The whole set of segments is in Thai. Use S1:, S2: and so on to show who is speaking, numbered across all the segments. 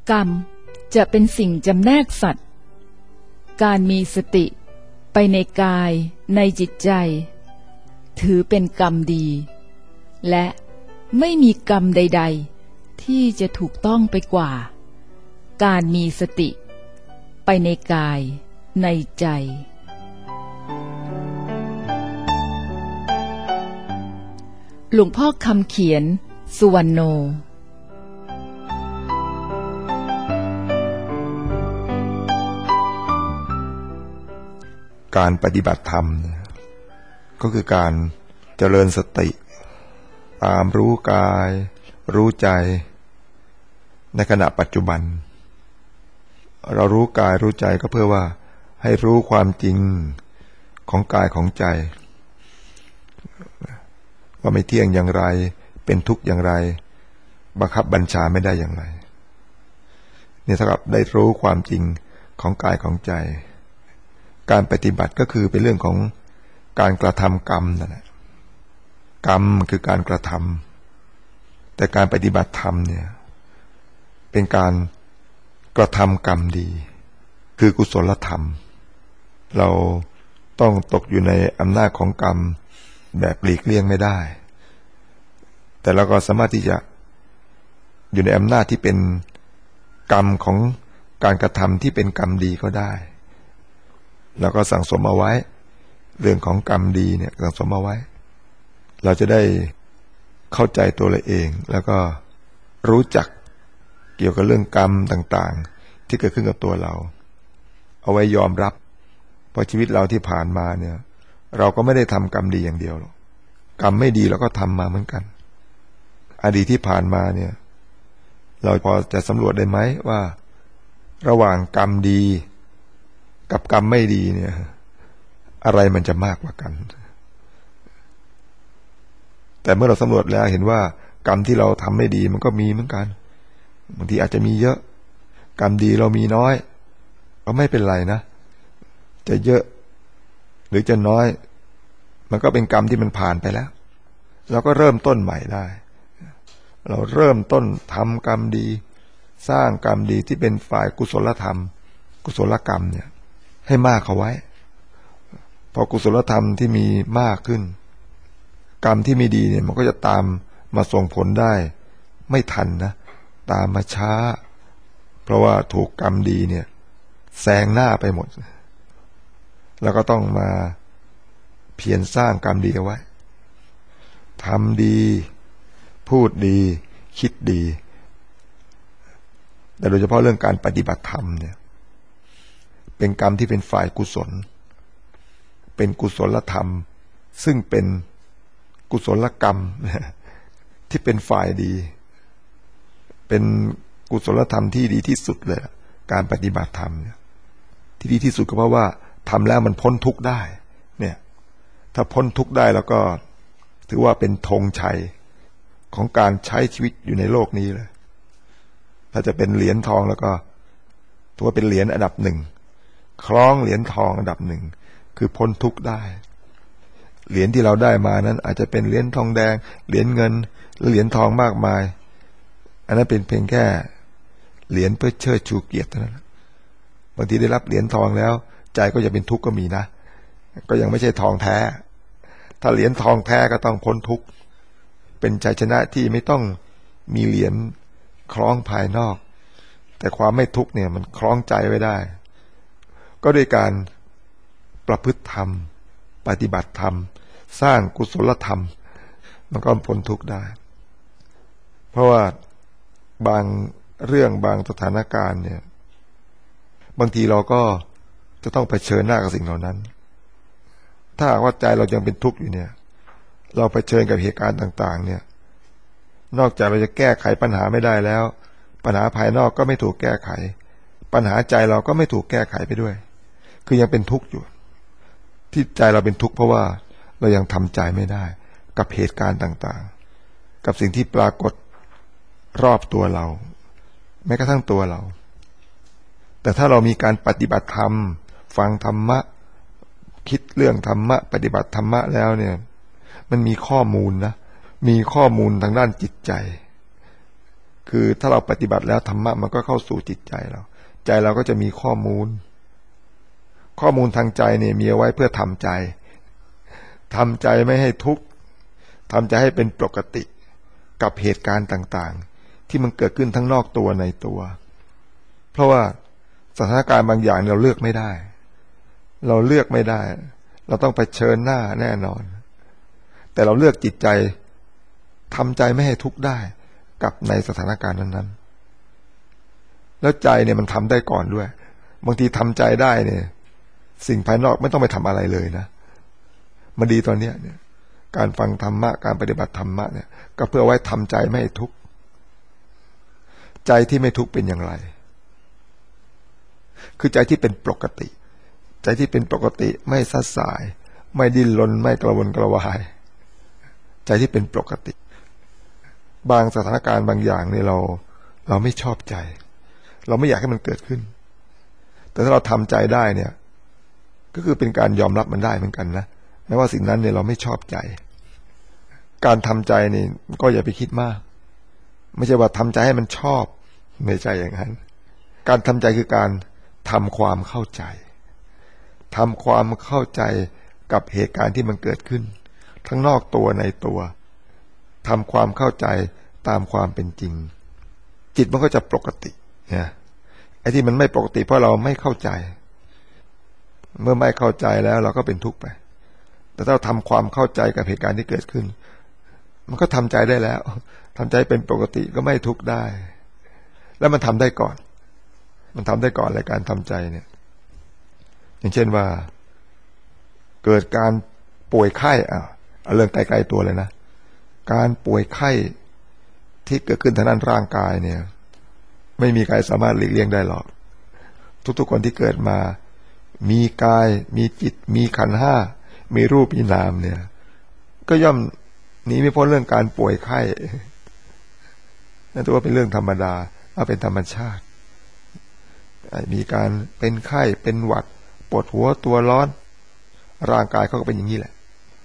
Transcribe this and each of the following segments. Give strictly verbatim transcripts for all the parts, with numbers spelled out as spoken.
S1: กรรมจะเป็นสิ่งจำแนกสัตว์การมีสติไปในกายในจิตใจถือเป็นกรรมดีและไม่มีกรรมใดๆที่จะถูกต้องไปกว่าการมีสติไปในกายในใจหลวงพ่อคำเขียนสุวรรณโน
S2: การปฏิบัติธรรมก็คือการเจริญสติตามรู้กายรู้ใจในขณะปัจจุบันเรารู้กายรู้ใจก็เพื่อว่าให้รู้ความจริงของกายของใจว่าไม่เที่ยงอย่างไรเป็นทุกข์อย่างไรบังคับบัญชาไม่ได้อย่างไรนี่เท่ากับได้รู้ความจริงของกายของใจการปฏิบัติก็คือเป็นเรื่องของการกระทำกรรมนั่นแหละกรรมคือการกระทำแต่การปฏิบัติธรรมเนี่ยเป็นการกระทำกรรมดีคือกุศลธรรมเราต้องตกอยู่ในอำนาจของกรรมแบบหลีกเลี่ยงไม่ได้แต่เราก็สามารถที่จะอยู่ในอำนาจที่เป็นกรรมของการกระทำที่เป็นกรรมดีก็ได้แล้วก็สั่งสมเอาไว้เรื่องของกรรมดีเนี่ยสั่งสมเอาไว้เราจะได้เข้าใจตัวเราเองแล้วก็รู้จักเกี่ยวกับเรื่องกรรมต่างๆที่เกิดขึ้นกับตัวเราเอาไว้ยอมรับเพราะชีวิตเราที่ผ่านมาเนี่ยเราก็ไม่ได้ทำกรรมดีอย่างเดียวหรอกกรรมไม่ดีเราก็ทำมาเหมือนกันอดีตที่ผ่านมาเนี่ยเราพอจะสำรวจได้ไหมว่าระหว่างกรรมดีกับกรรมไม่ดีเนี่ยอะไรมันจะมากกว่ากันแต่เมื่อเราสำรวจแล้วเห็นว่ากรรมที่เราทำไม่ดีมันก็มีเหมือนกันบางทีอาจจะมีเยอะกรรมดีเรามีน้อยก็ไม่เป็นไรนะจะเยอะหรือจะน้อยมันก็เป็นกรรมที่มันผ่านไปแล้วเราก็เริ่มต้นใหม่ได้เราเริ่มต้นทำกรรมดีสร้างกรรมดีที่เป็นฝ่ายกุศลธรรมกุศลกรรมเนี่ยให้มากเข้าไว้พอกุศลธรรมที่มีมากขึ้นกรรมที่ไม่ดีเนี่ยมันก็จะตามมาส่งผลได้ไม่ทันนะตามมาช้าเพราะว่าถูกกรรมดีเนี่ยแซงหน้าไปหมดแล้วก็ต้องมาเพียรสร้างกรรมดีเอาไว้ทำดีพูดดีคิดดีแต่โดยเฉพาะเรื่องการปฏิบัติธรรมเนี่ยเป็นกรรมที่เป็นฝ่ายกุศลเป็นกุศลธรรมซึ่งเป็นกุศลกรรมที่เป็นฝ่ายดีเป็นกุศลธรรมที่ดีที่สุดเลยการปฏิบัติธรรมเนี่ยที่ดีที่สุดก็เพราะว่าทำแล้วมันพ้นทุกข์ได้เนี่ยถ้าพ้นทุกข์ได้แล้วก็ถือว่าเป็นธงชัยของการใช้ชีวิตอยู่ในโลกนี้เลยถ้าจะเป็นเหรียญทองแล้วก็ถือว่าเป็นเหรียญอันดับหนึ่งคล้องเหรียญทองอันดับหนึ่งคือพ้นทุกข์ได้เหรียญที่เราได้มานั้นอาจจะเป็นเหรียญทองแดงเหรียญเงินหรือเหรียญทองมากมายอันนั้นเป็นเพียงแค่เหรียญเพื่อเชิดชูเกียรติเท่านั้นบางทีได้รับเหรียญทองแล้วใจก็จะเป็นทุกข์ก็มีนะก็ยังไม่ใช่ทองแท้ถ้าเหรียญทองแท้ก็ต้องพ้นทุกข์เป็นชัยชนะที่ไม่ต้องมีเหรียญคล้องภายนอกแต่ความไม่ทุกข์เนี่ยมันคล้องใจไว้ได้ก็ด้วยการประพฤติธรรมปฏิบัติธรรมสร้างกุศลธรรมมันก็พ้นทุกข์ได้เพราะว่าบางเรื่องบางสถานการณ์เนี่ยบางทีเราก็จะต้องเผชิญหน้ากับสิ่งเหล่านั้นถ้าว่าใจเรายังเป็นทุกข์อยู่เนี่ยเราเผชิญกับเหตุการณ์ต่างๆเนี่ยนอกจากเราจะแก้ไขปัญหาไม่ได้แล้วปัญหาภายนอกก็ไม่ถูกแก้ไขปัญหาใจเราก็ไม่ถูกแก้ไขไปด้วยคือยังเป็นทุกข์อยู่ที่ใจเราเป็นทุกข์เพราะว่าเรายังทำใจไม่ได้กับเหตุการณ์ต่างๆกับสิ่งที่ปรากฏรอบตัวเราแม้กระทั่งตัวเราแต่ถ้าเรามีการปฏิบัติธรรมฟังธรรมะคิดเรื่องธรรมะปฏิบัติธรรมะแล้วเนี่ยมันมีข้อมูลนะมีข้อมูลทางด้านจิตใจคือถ้าเราปฏิบัติแล้วธรรมะมันก็เข้าสู่จิตใจเราใจเราก็จะมีข้อมูลข้อมูลทางใจเนี่ยมีเอาไว้เพื่อทำใจทำใจไม่ให้ทุกข์ทำใจให้เป็นปกติกับเหตุการณ์ต่างๆที่มันเกิดขึ้นทั้งนอกตัวในตัวเพราะว่าสถานการณ์บางอย่างเราเลือกไม่ได้เราเลือกไม่ได้เราต้องเผชิญหน้าแน่นอนแต่เราเลือกจิตใจทำใจไม่ให้ทุกข์ได้กับในสถานการณ์นั้นๆแล้วใจเนี่ยมันทำได้ก่อนด้วยบางทีทำใจได้เนี่ยสิ่งภายนอกไม่ต้องไปทำอะไรเลยนะมันดีตอนเนี้ยเนี่ยการฟังธรรมะการปฏิบัติธรรมะเนี่ยก็เพื่อไว้ทำใจไม่ให้ทุกข์ใจที่ไม่ทุกข์เป็นอย่างไรคือใจที่เป็นปกติใจที่เป็นปกติไม่ซัดสายไม่ดิ้นรนไม่กระวนกระวายใจที่เป็นปกติบางสถานการณ์บางอย่างเนี่ยเราเราไม่ชอบใจเราไม่อยากให้มันเกิดขึ้นแต่ถ้าเราทำใจได้เนี่ยก็คือเป็นการยอมรับมันได้เหมือนกันนะแม้ว่าสิ่งนั้นเนี่ยเราไม่ชอบใจการทำใจนี่ก็อย่าไปคิดมากไม่ใช่ว่าทำใจให้มันชอบไม่ใช่อย่างนั้นการทำใจคือการทำความเข้าใจทำความเข้าใจกับเหตุการณ์ที่มันเกิดขึ้นทั้งนอกตัวในตัวทำความเข้าใจตามความเป็นจริงจิตมันก็จะปกตินะไอ้ที่มันไม่ปกติเพราะเราไม่เข้าใจเมื่อไม่เข้าใจแล้วเราก็เป็นทุกข์ไปแต่ถ้าเราทำความเข้าใจกับเหตุการณ์ที่เกิดขึ้นมันก็ทำใจได้แล้วทำใจเป็นปกติก็ไม่ทุกข์ได้แล้วมันทำได้ก่อนมันทำได้ก่อนในการทำใจเนี่ยอย่างเช่นว่าเกิดการป่วยไข้อ่ะเอาเรื่องไกลๆตัวเลยนะการป่วยไข้ที่เกิดขึ้นทางด้านร่างกายเนี่ยไม่มีใครสามารถหลีกเลี่ยงได้หรอกทุกๆคนที่เกิดมามีกายมีจิตมีขันธ์ห้ามีรูปมีนามเนี่ยก็ย่อมหนีไม่พ้นเรื่องการป่วยไข้นั่นถือว่าเป็นเรื่องธรรมดาว่าเป็นธรรมชาติมีการเป็นไข้เป็นหวัดปวดหัวตัวร้อนร่างกายเขาก็เป็นอย่างนี้แหละ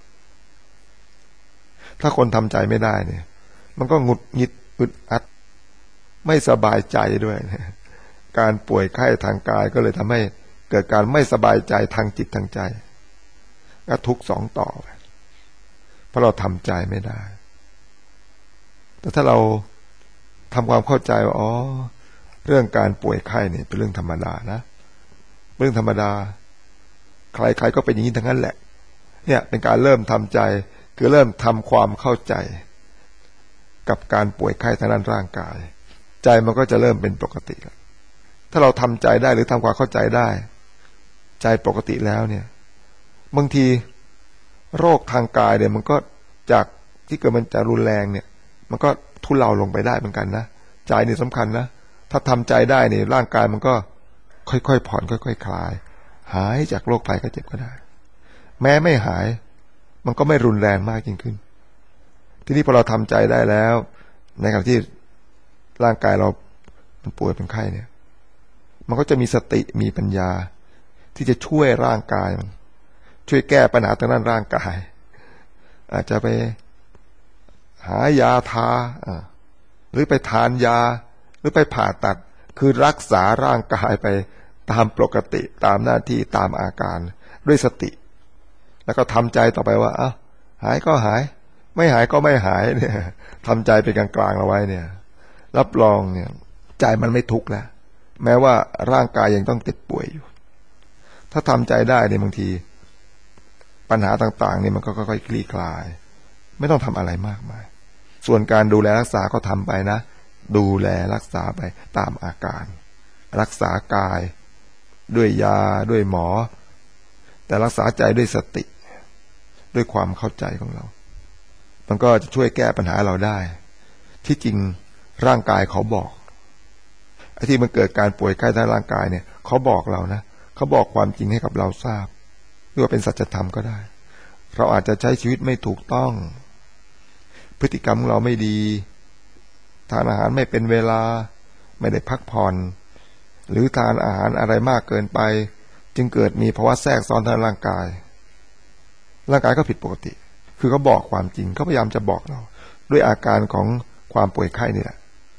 S2: ถ้าคนทำใจไม่ได้เนี่ยมันก็หงุดหงิดอึดอัดไม่สบายใจด้วยการป่วยไข้ทางกายก็เลยทำให้เกิดการไม่สบายใจทางจิตทางใจก็ทุกข์สองต่อเพราะเราทำใจไม่ได้แต่ถ้าเราทำความเข้าใจว่าอ๋อเรื่องการป่วยไข้เนี่ยเป็นเรื่องธรรมดานะเรื่องธรรมดาใครๆก็เป็นอย่างนี้ทั้งนั้นแหละเนี่ยเป็นการเริ่มทำใจคือเริ่มทำความเข้าใจกับการป่วยไข้ทางด้านร่างกายใจมันก็จะเริ่มเป็นปกติถ้าเราทำใจได้หรือทำความเข้าใจได้ใจปกติแล้วเนี่ยบางทีโรคทางกายเนี่ยมันก็จากที่เกิดมันจะรุนแรงเนี่ยมันก็ทุเลาลงไปได้เหมือนกันนะใจนี่สำคัญนะถ้าทำใจได้เนี่ยร่างกายมันก็ค่อยๆผ่อนค่อยๆคลายหายจากโรคภัยไข้เจ็บก็ได้แม้ไม่หายมันก็ไม่รุนแรงมากยิ่งขึ้นทีนี้พอเราทำใจได้แล้วในขณะที่ร่างกายเรามันป่วยเป็นไข้เนี่ยมันก็จะมีสติมีปัญญาที่จะช่วยร่างกายมันช่วยแก้ปัญหาทางด้านร่างกายอาจจะไปหายาทาหรือไปทานยาหรือไปผ่าตัดคือรักษาร่างกายไปตามปกติตามหน้าที่ตามอาการด้วยสติแล้วก็ทำใจต่อไปว่าอ้าวหายก็หายไม่หายก็ไม่หายเนี่ยทำใจเป็นกลางๆเอาไว้เนี่ยรับรองเนี่ยใจมันไม่ทุกข์แล้วแม้ว่าร่างกายยังต้องเจ็บป่วยอยู่ถ้าทำใจได้เนี่ยบางทีปัญหาต่างๆเนี่ยมันก็ค่อยๆคลี่คลายไม่ต้องทำอะไรมากมายส่วนการดูแลรักษาก็ทำไปนะดูแลรักษาไปตามอาการรักษากายด้วยยาด้วยหมอแต่รักษาใจด้วยสติด้วยความเข้าใจของเรามันก็จะช่วยแก้ปัญหาเราได้ที่จริงร่างกายเขาบอกไอ้ที่มันเกิดการป่วยไข้ทางร่างกายเนี่ยเขาบอกเรานะเขาบอกความจริงให้กับเราทราบหรือว่าเป็นสัจธรรมก็ได้เราอาจจะใช้ชีวิตไม่ถูกต้องพฤติกรรมของเราไม่ดีทานอาหารไม่เป็นเวลาไม่ได้พักผ่อนหรือทานอาหารอะไรมากเกินไปจึงเกิดมีภาวะแทรกซ้อนทางร่างกายร่างกายก็ผิดปกติคือเขาบอกความจริงเขาพยายามจะบอกเราด้วยอาการของความป่วยไข้นี่แหละ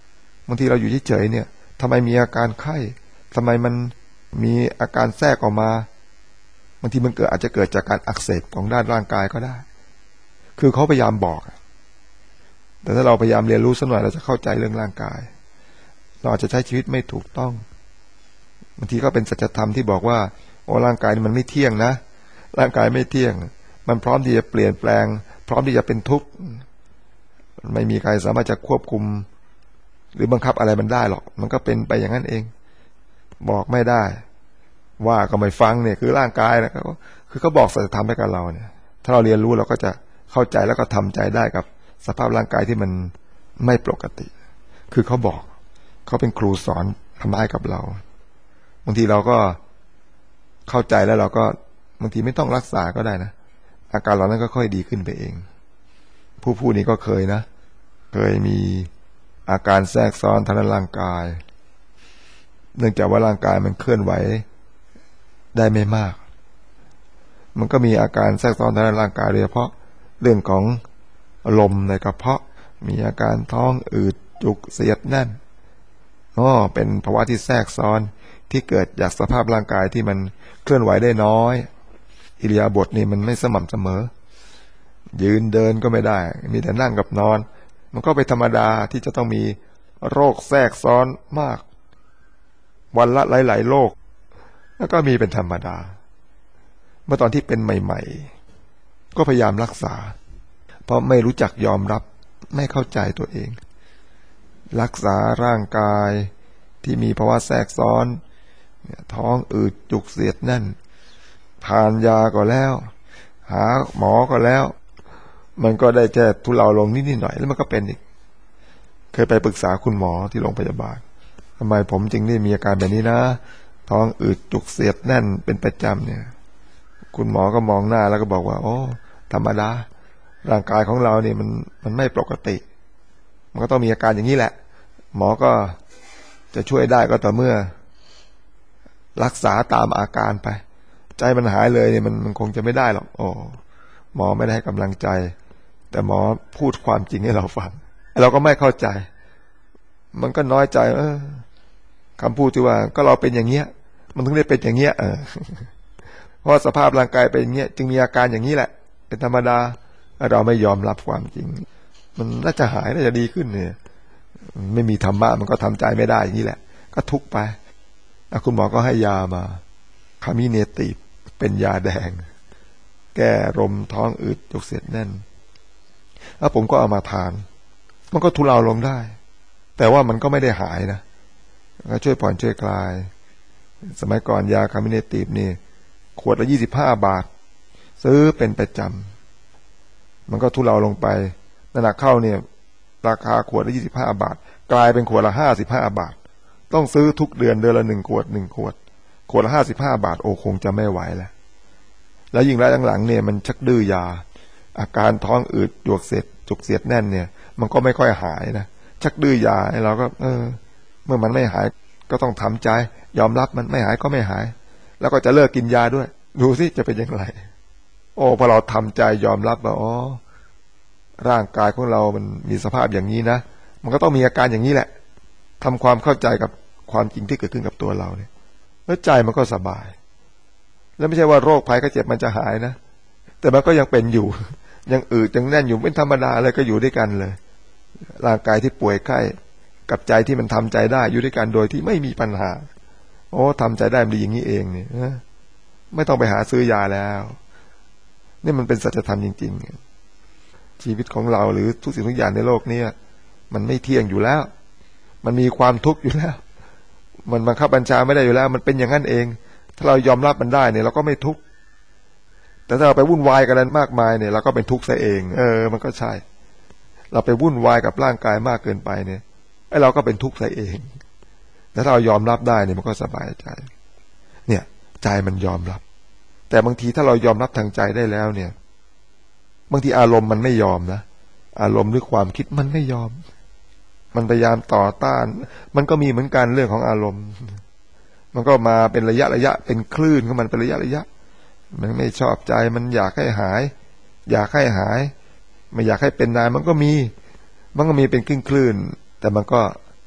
S2: บางทีเราอยู่เฉยๆเนี่ยทำไมมีอาการไข้ทำไมมันมีอาการแทรกออกมาบางทีมันเกิดอาจจะเกิดจากการอักเสบของด้านร่างกายก็ได้คือเขาพยายามบอกแต่ถ้าเราพยายามเรียนรู้สักหน่อยเราจะเข้าใจเรื่องร่างกายเราอาจจะใช้ชีวิตไม่ถูกต้องบางทีก็เป็นสัจธรรมที่บอกว่าโอ้ร่างกายมันไม่เที่ยงนะร่างกายไม่เที่ยงมันพร้อมที่จะเปลี่ยนแปลงพร้อมที่จะเป็นทุกข์ไม่มีใครสามารถจะควบคุมหรือบังคับอะไรมันได้หรอกมันก็เป็นไปอย่างนั้นเองบอกไม่ได้ว่าก็ไม่ฟังเนี่ยคือร่างกายนะคือเขาบอกสัจธรรมให้กับเราเนี่ยถ้าเราเรียนรู้เราก็จะเข้าใจแล้วก็ทำใจได้กับสภาพร่างกายที่มันไม่ปกติคือเขาบอกเขาเป็นครูสอนทำให้กับเราบางทีเราก็เข้าใจแล้วเราก็บางทีไม่ต้องรักษาก็ได้นะอาการเรานั้นก็ค่อยดีขึ้นไปเองผู้พูดนี้ก็เคยนะเคยมีอาการแทรกซ้อนทางร่างกายเนื่องจากว่าร่างกายมันเคลื่อนไหวได้ไม่มากมันก็มีอาการแทรกซ้อนทางร่างกายโดยเฉพาะเรื่องของลมในกระเพาะมีอาการท้องอืดจุกเสียดแน่นอ๋อเป็นภาวะที่แทรกซ้อนที่เกิดจากสภาพร่างกายที่มันเคลื่อนไหวได้น้อยอิริยาบถนี่มันไม่สม่ำเสมอยืนเดินก็ไม่ได้มีแต่นั่งกับนอนมันก็เป็นธรรมดาที่จะต้องมีโรคแทรกซ้อนมากวันละหลายๆโรคแล้วก็มีเป็นธรรมดาเมื่อตอนที่เป็นใหม่ๆก็พยายามรักษาเพราะไม่รู้จักยอมรับไม่เข้าใจตัวเองรักษาร่างกายที่มีภาวะแทรกซ้อนท้องอืดจุกเสียดแน่นทานยาก็แล้วหาหมอก็แล้วมันก็ได้แค่ทุเลาลงนิดๆหน่อยแล้วมันก็เป็นอีกเคยไปปรึกษาคุณหมอที่โรงพยาบาลทำไมผมจึงได้มีอาการแบบนี้นะท้องอืดจุกเสียดแน่นเป็นประจำเนี่ยคุณหมอก็มองหน้าแล้วก็บอกว่าโอ้ธรรมดาร่างกายของเราเนี่ยมันมันไม่ปกติมันก็ต้องมีอาการอย่างนี้แหละหมอก็จะช่วยได้ก็ต่อเมื่อรักษาตามอาการไปใจมันหายเลยเนี่ยมันมันคงจะไม่ได้หรอกโอ้หมอไม่ได้ให้กำลังใจแต่หมอพูดความจริงให้เราฟังเราก็ไม่เข้าใจมันก็น้อยใจเออคำพูดที่ว่าก็เราเป็นอย่างเงี้ยมันถึงได้เป็นอย่างเงี้ยเออเพราะสภาพร่างกายเป็นอย่างเงี้ยจึงมีอาการอย่างนี้แหละเป็นธรรมดาเราไม่ยอมรับความจริงมันน่าจะหายน่าจะดีขึ้นเนี่ยไม่มีธรรมะมันก็ทำใจไม่ได้อย่างนี้แหละก็ทุกข์ไปคุณหมอก็ให้ยามาคามิเนติฟเป็นยาแดงแก้ลมท้องอืดจุกเสียดแน่นแล้วผมก็เอามาทานมันก็ทุเลาลงได้แต่ว่ามันก็ไม่ได้หายนะก็ช่วยผ่อนช่วยคลายสมัยก่อนยาคามิเนติฟนี่ขวดละยี่สิบห้าบาทซื้อเป็นประจำมันก็ทุเลาลงไปน้ำหนักเข้าเนี่ยราคาขวดละยี่สิบห้าบาทกลายเป็นขวดละห้าสิบห้าบาทต้องซื้อทุกเดือนเดือนละหนึ่งขวดหนึ่งขวดขวดละห้าสิบห้าบาทโอ้คงจะไม่ไหวแล้วแล้วยิ่งระยะหลังๆเนี่ยมันชักดื้อยาอาการท้องอืดจุกเสียดจุกเสียดแน่นเนี่ยมันก็ไม่ค่อยหายนะชักดื้อยาให้เราก็เออเมื่อมันไม่หายก็ต้องทำใจยอมรับมันไม่หายก็ไม่หายแล้วก็จะเลิกกินยาด้วยดูสิจะเป็นยังไงโอ้พอเราทำใจยอมรับว่าอ๋อร่างกายของเรามันมีสภาพอย่างนี้นะมันก็ต้องมีอาการอย่างนี้แหละทำความเข้าใจกับความจริงที่เกิดขึ้นกับตัวเราเนี่ยแล้วใจมันก็สบายแล้วไม่ใช่ว่าโรคภัยไข้เจ็บมันจะหายนะแต่มันก็ยังเป็นอยู่ยังอืดยังแน่นอยู่เป็นธรรมดาอะไรก็อยู่ด้วยกันเลยร่างกายที่ป่วยไข้กับใจที่มันทำใจได้อยู่ด้วยกันโดยที่ไม่มีปัญหาโอ้ทำใจได้มันดีอย่างนี้เองเนี่ยไม่ต้องไปหาซื้อยาแล้วนี่มันเป็นสัจธรรมจริงๆชีวิตของเราหรือทุกสิ่งทุกอย่างในโลกนี้มันไม่เที่ยงอยู่แล้วมันมีความทุกข์อยู่แล้วมันบังคับบัญชาไม่ได้อยู่แล้วมันเป็นอย่างนั้นเองถ้าเรายอมรับมันได้เนี่ยเราก็ไม่ทุกข์แต่ถ้าเราไปวุ่นวายกับมันมากมายเนี่ยเราก็เป็นทุกข์ซะเองเออมันก็ใช่เราไปวุ่นวายกับร่างกายมากเกินไปเนี่ยไอ้เราก็เป็นทุกข์ซะเองแต่ถ้าเรายอมรับได้เนี่ยมันก็สบายใจเนี่ยใจมันยอมรับแต่บางทีถ้าเรายอมรับทางใจได้แล้วเนี่ยบางทีอารมณ์มันไม่ยอมนะอารมณ์หรือความคิดมันไม่ยอมมันพยายามต่อต้านมันก็มีเหมือนกันเรื่องของอารมณ์มันก็มาเป็นระยะระยะเป็นคลื่นของมันเป็นระยะระยะมันไม่ชอบใจมันอยากให้หายอยากให้หายไม่อยากให้เป็นนานมันก็มีมันก็มีเป็นคลื่นคลื่นแต่มันก็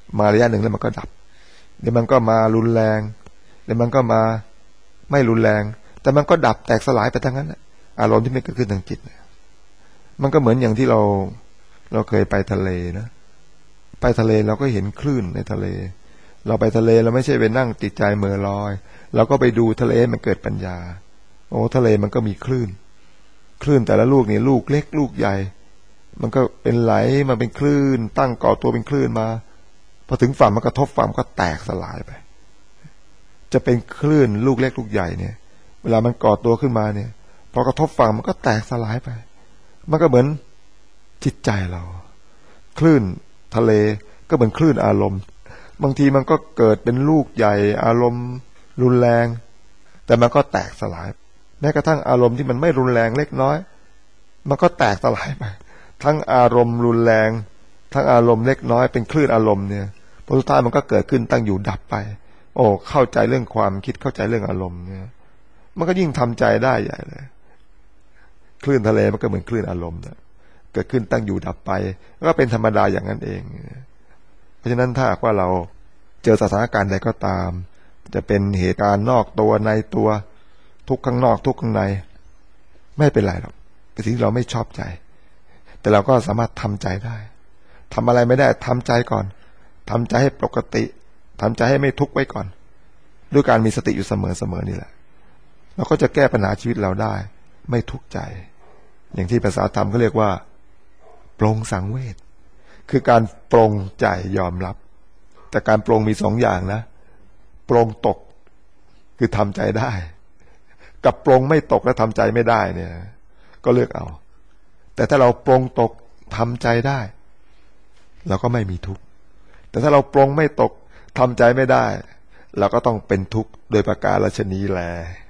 S2: มาระยะหนึ่งแล้วมันก็ดับเดี๋ยวมันก็มารุนแรงเดี๋ยวมันก็มาไม่รุนแรงแต่มันก็ดับแตกสลายไปทั้งนั้นอารมณ์ที่ไม่เกิดขึ้นทางจิตมันก็เหมือนอย่างที่เราเราเคยไปทะเลนะไปทะเลเราก็เห็นคลื่นในทะเลเราไปทะเลเราไม่ใช่ไปนั่งติดใจเมื่อลอยเราก็ไปดูทะเลมันเกิดปัญญาโอ้ทะเลมันก็มีคลื่นคลื่นแต่ละลูกนี่ลูกเล็กลูกใหญ่มันก็เป็นไหลมันเป็นคลื่นตั้งก่อตัวเป็นคลื่นมาพอถึงฝั่งมันกระทบฝั่งก็แตกสลายไปจะเป็นคลื่นลูกเล็กลูกใหญ่เนี่ยเวลามันก่อตัวขึ้นมาเนี่ยพอกระทบฝั่งมันก็แตกสลายไปมันก็เหมือนจิตใจเราคลื่นทะเลก็เหมือนคลื่นอารมณ์บางทีมันก็เกิดเป็นลูกใหญ่อารมณ์รุนแรงแต่มันก็แตกสลายแม้กระทั่งอารมณ์ที่มันไม่รุนแรงเล็กน้อยมันก็แตกสลายไปทั้งอารมณ์รุนแรงทั้งอารมณ์เล็กน้อยเป็นคลื่นอารมณ์เนี่ยพอสุดท้ายมันก็เกิดขึ้นตั้งอยู่ดับไปโอ้เข้าใจเรื่องความคิดเข้าใจเรื่องอารมณ์เนี่ยมันก็ยิ่งทำใจได้ใหญ่เลยคลื่นทะเลมันก็เหมือนคลื่นอารมณ์นะเกิดขึ้นตั้งอยู่ดับไปก็เป็นธรรมดาอย่างนั้นเองเพราะฉะนั้นถ้าหากว่าเราเจอสถานการณ์ใดก็ตามจะเป็นเหตุการณ์นอกตัวในตัวทุกข้างนอกทุกข้างในไม่เป็นไรหรอกเป็นสิ่งที่เราไม่ชอบใจแต่เราก็สามารถทำใจได้ทำอะไรไม่ได้ทำใจก่อนทำใจให้ปกติทำใจให้ไม่ทุกข์ไว้ก่อนด้วยการมีสติอยู่เสมอๆนี่แหละเราก็จะแก้ปัญหาชีวิตเราได้ไม่ทุกข์ใจอย่างที่ภาษาธรรมเขาเรียกว่าปรงสังเวชคือการปรงใจยอมรับแต่การปรงมีสองอย่างนะปรงตกคือทำใจได้กับปรงไม่ตกและทำใจไม่ได้เนี่ยก็เลือกเอาแต่ถ้าเราปรงตกทำใจได้เราก็ไม่มีทุกข์แต่ถ้าเราปรงไม่ตกทำใจไม่ได้เราก็ต้องเป็นทุกข์โดยประการฉะนี้แล